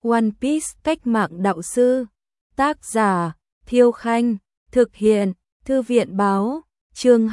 One Piece cách mạng đạo sư. Tác giả Thiêu Khanh. Thực hiện Thư viện Báo. Chương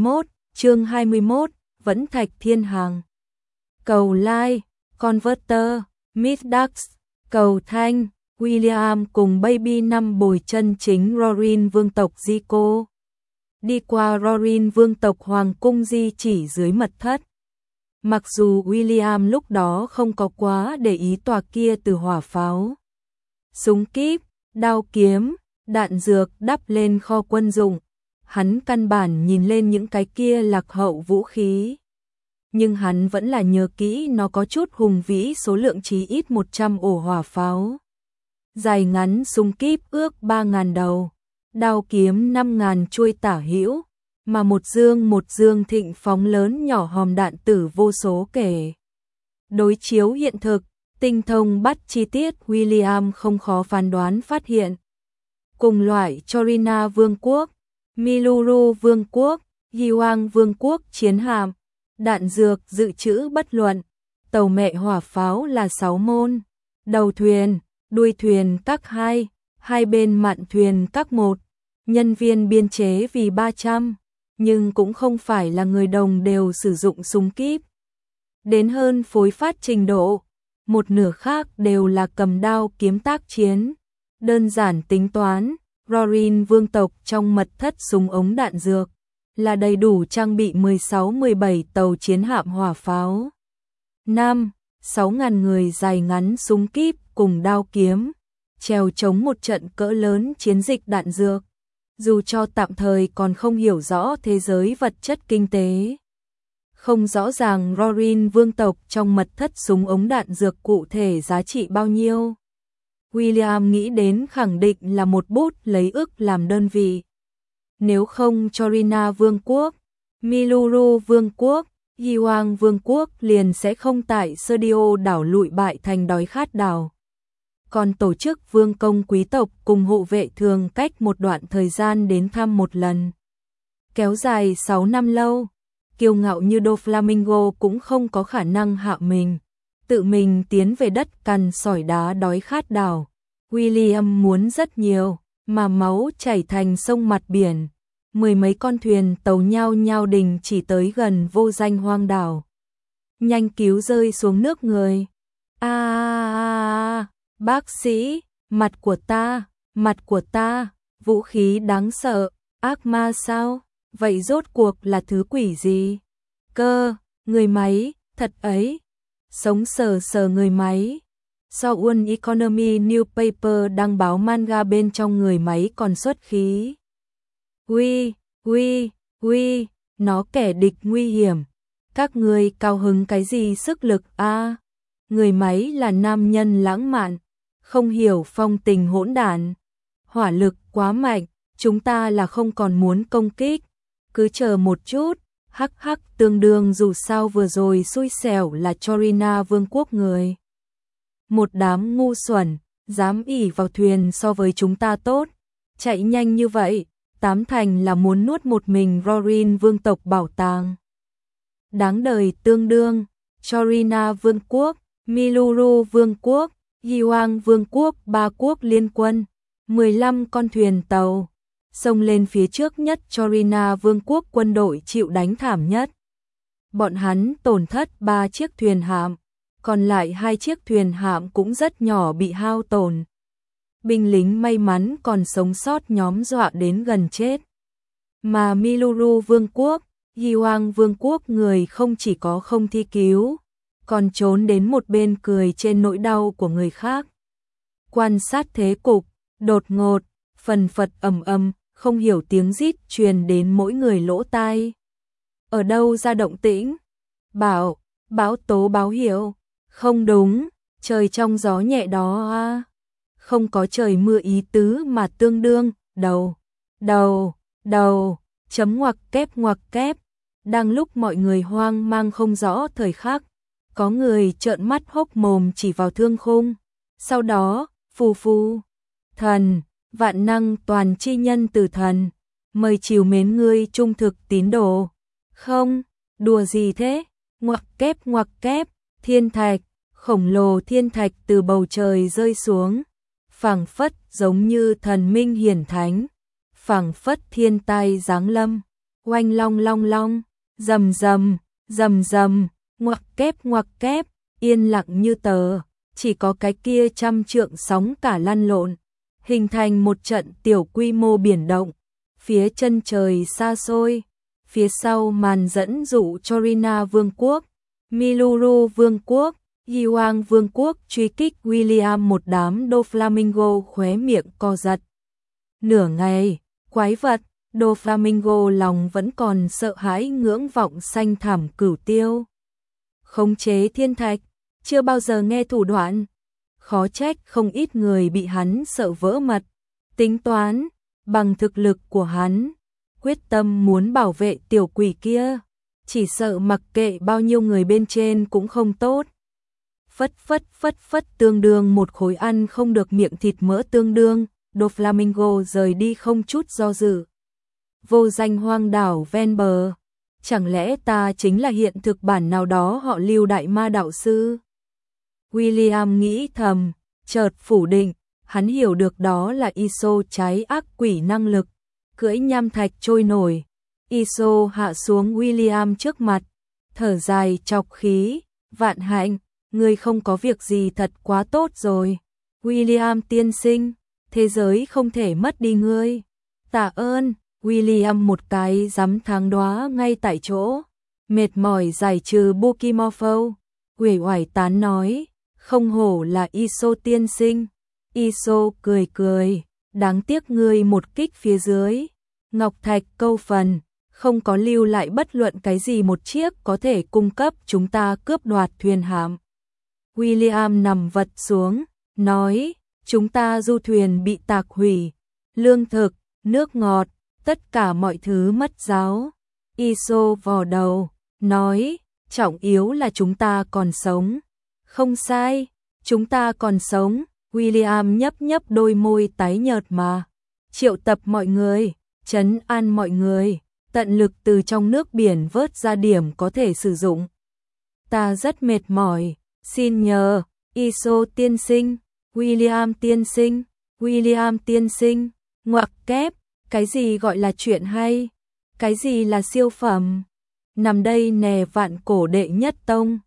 21, Vẫn Thạch Thiên Hàng. Cầu like, Converter, Midax, cầu thanh, William cùng Baby 5 bồi chân chính Rorin vương tộc Zico. Đi qua Rorin vương tộc Hoàng cung di chỉ dưới mật thất. Mặc dù William lúc đó không có quá để ý tòa kia từ hỏa pháo, súng kíp, đao kiếm, đạn dược đắp lên kho quân dụng, hắn căn bản nhìn lên những cái kia lạc hậu vũ khí. Nhưng hắn vẫn là nhớ kỹ nó có chút hùng vĩ, số lượng chí ít 100 ổ hỏa pháo. Dài ngắn súng kíp ước 3.000 đầu, đao kiếm 5.000 chuôi tả hữu, mà một dương thịnh phóng lớn nhỏ hòm đạn tử vô số kể. Đối chiếu hiện thực, tinh thông bắt chi tiết, William không khó phán đoán phát hiện. Cùng loại Chorina Vương quốc, Miluru Vương quốc, Hiwang Vương quốc chiến hạm, đạn dược dự trữ bất luận, tàu mẹ hỏa pháo là 6 môn, đầu thuyền, đuôi thuyền các hai bên mạn thuyền các một, nhân viên biên chế vì 300, nhưng cũng không phải là người đồng đều sử dụng súng kíp. Đến hơn phối phát trình độ, một nửa khác đều là cầm đao kiếm tác chiến. Đơn giản tính toán, Rorin vương tộc trong mật thất súng ống đạn dược là đầy đủ trang bị 16-17 tàu chiến hạm hỏa pháo. 6.000 người dài ngắn súng kíp cùng đao kiếm, trèo chống một trận cỡ lớn chiến dịch đạn dược. Dù cho tạm thời còn không hiểu rõ thế giới vật chất kinh tế, không rõ ràng Rorin vương tộc trong mật thất súng ống đạn dược cụ thể giá trị bao nhiêu, William nghĩ đến khẳng định là một bút lấy ức làm đơn vị. Nếu không Chorina Vương quốc, Miluru Vương quốc, Hiwang Vương quốc liền sẽ không tại Serdio đảo lụi bại thành đói khát đảo. Còn tổ chức vương công quý tộc cùng hộ vệ thường cách một đoạn thời gian đến thăm một lần. Kéo dài 6 năm lâu, kiêu ngạo như Doflamingo cũng không có khả năng hạ mình, tự mình tiến về đất cằn sỏi đá đói khát đảo. William muốn rất nhiều, mà máu chảy thành sông mặt biển. 10 mấy con thuyền tàu nhao nhao đình chỉ tới gần vô danh hoang đảo. Nhanh cứu rơi xuống nước người. Bác sĩ, mặt của ta, vũ khí đáng sợ, ác ma sao? Vậy rốt cuộc là thứ quỷ gì? Người máy, thật ấy. Sống sờ người máy. Seoul Economy Newspaper đăng báo manga bên trong người máy còn xuất khí. Uy, nó kẻ địch nguy hiểm. Các ngươi cao hứng cái gì sức lực a? Người máy là nam nhân lãng mạn, không hiểu phong tình hỗn đản. Hỏa lực quá mạnh, chúng ta là không còn muốn công kích. Cứ chờ một chút, hắc tương đương dù sao vừa rồi xui xẻo là Chorina Vương quốc người. Một đám ngu xuẩn, dám ỷ vào thuyền so với chúng ta tốt. Chạy nhanh như vậy, 8 thành là muốn nuốt một mình Rorin vương tộc bảo tàng. Đáng đời tương đương, Chorina Vương quốc, Miluru Vương quốc, Hiwang Vương quốc, 3 quốc liên quân, 15 con thuyền tàu, xông lên phía trước nhất. Chorina Vương quốc quân đội chịu đánh thảm nhất. Bọn hắn tổn thất 3 chiếc thuyền hạm, còn lại 2 chiếc thuyền hạm cũng rất nhỏ bị hao tổn. Binh lính may mắn còn sống sót nhóm dọa đến gần chết. Mà Miluru Vương quốc, Hiwang Vương quốc người không chỉ có không thi cứu, còn trốn đến một bên cười trên nỗi đau của người khác. Quan sát thế cục, đột ngột, phần phật ầm, không hiểu tiếng rít truyền đến mỗi người lỗ tai. Ở đâu ra động tĩnh? Báo tố báo hiệu. Không đúng, trời trong gió nhẹ đó à. Không có trời mưa ý tứ mà tương đương, đầu, chấm ngoặc kép. Đang lúc mọi người hoang mang không rõ thời khắc, có người trợn mắt hốc mồm chỉ vào thương khung. Sau đó, phù, thần, vạn năng toàn chi nhân từ thần, mời chiều mến ngươi trung thực tín đồ. Không, đùa gì thế? Ngoặc kép, thiên thạch, khổng lồ thiên thạch từ bầu trời rơi xuống, phảng phất giống như thần minh hiển thánh, phảng phất thiên tai giáng lâm, oanh long long long, rầm rầm, rầm rầm, ngoặc kép, yên lặng như tờ, chỉ có cái kia trăm trượng sóng cả lăn lộn, hình thành một trận tiểu quy mô biển động, phía chân trời xa xôi, phía sau màn dẫn dụ Chorina Vương quốc, Miluru Vương quốc, Yiwang Vương quốc truy kích William, một đám Doflamingo khóe miệng co giật. Nửa ngày, quái vật, Doflamingo lòng vẫn còn sợ hãi ngưỡng vọng xanh thảm cửu tiêu. Khống chế thiên thạch, chưa bao giờ nghe thủ đoạn. Khó trách không ít người bị hắn sợ vỡ mật. Tính toán, bằng thực lực của hắn, quyết tâm muốn bảo vệ tiểu quỷ kia. Chỉ sợ mặc kệ bao nhiêu người bên trên cũng không tốt. Phất tương đương một khối ăn không được miệng thịt mỡ tương đương, Doflamingo rời đi không chút do dự. Vô danh hoang đảo ven bờ, chẳng lẽ ta chính là hiện thực bản nào đó họ Lưu đại ma đạo sư? William nghĩ thầm, chợt phủ định, hắn hiểu được đó là Iso trái ác quỷ năng lực, cưỡi nham thạch trôi nổi. Iso hạ xuống William trước mặt, thở dài chọc khí, vạn hạnh, ngươi không có việc gì thật quá tốt rồi. William tiên sinh, thế giới không thể mất đi ngươi. Tạ ơn, William một cái giấm thang đóa ngay tại chỗ, mệt mỏi giải trừ Bukimorpho, uể oải tán nói, không hổ là Iso tiên sinh. Iso cười cười, đáng tiếc ngươi một kích phía dưới, ngọc thạch câu phần, không có lưu lại bất luận cái gì một chiếc có thể cung cấp chúng ta cướp đoạt thuyền hạm. William nằm vật xuống, nói, chúng ta du thuyền bị tạc hủy, lương thực, nước ngọt, tất cả mọi thứ mất giáo. Iso vò đầu, nói, trọng yếu là chúng ta còn sống. Không sai, chúng ta còn sống. William nhấp đôi môi tái nhợt mà. Triệu tập mọi người, trấn an mọi người, tận lực từ trong nước biển vớt ra điểm có thể sử dụng. Ta rất mệt mỏi, xin nhờ, Iso tiên sinh, William tiên sinh, William tiên sinh, ngoặc kép, cái gì gọi là chuyện hay, cái gì là siêu phẩm. Nằm đây nè vạn cổ đệ nhất tông,